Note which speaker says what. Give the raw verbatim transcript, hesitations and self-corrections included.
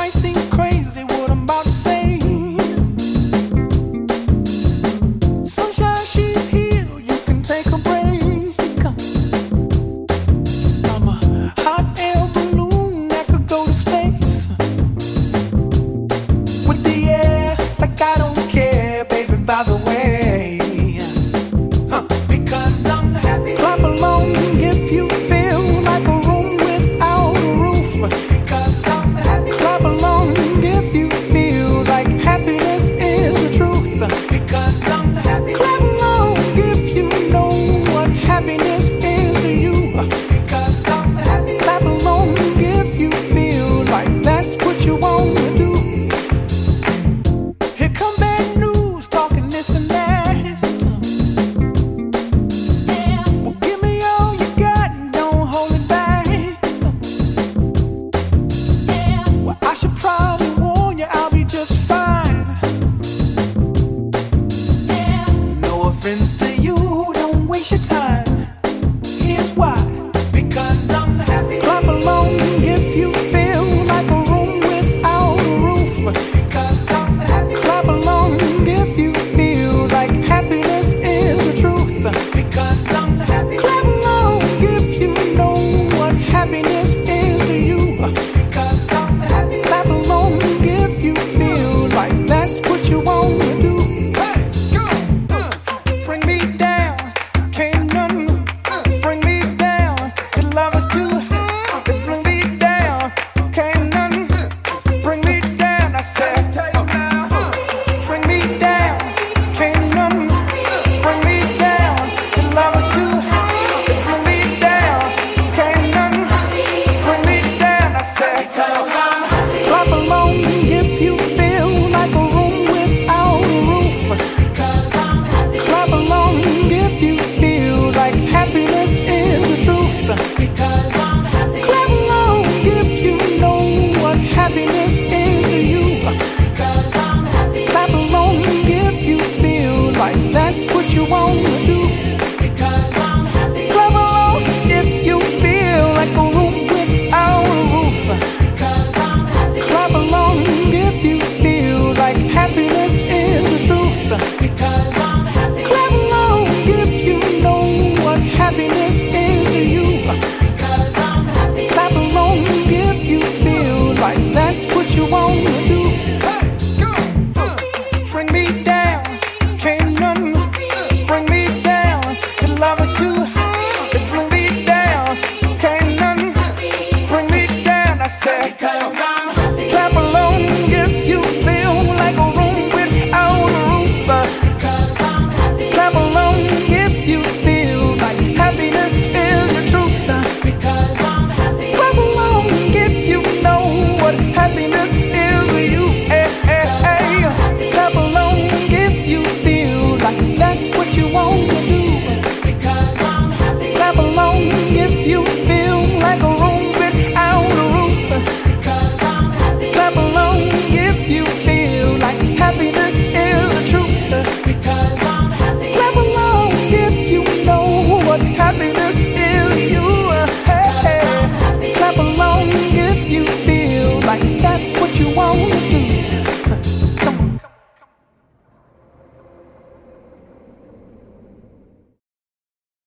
Speaker 1: might seem crazy what I'm about to say. Sunshine, she's here, you can take a break. I'm a hot air balloon that could go to space. With the air, like I don't care, baby, by the way. Huh. Because I'm happy. Clap along if you feel like a room without a roof. Because I'm happy. Clap along if you feel like happiness is the truth. Because I'm happy. Clap along if you know what happiness is to you. Because I'm happy. Clap along if you feel like that's what you want to do. Here come bad news, talking this and that. Well, give me all you got and don't hold it back. Well, I should probably warn you, I'll be just fine. No offense to you, don't waste your time.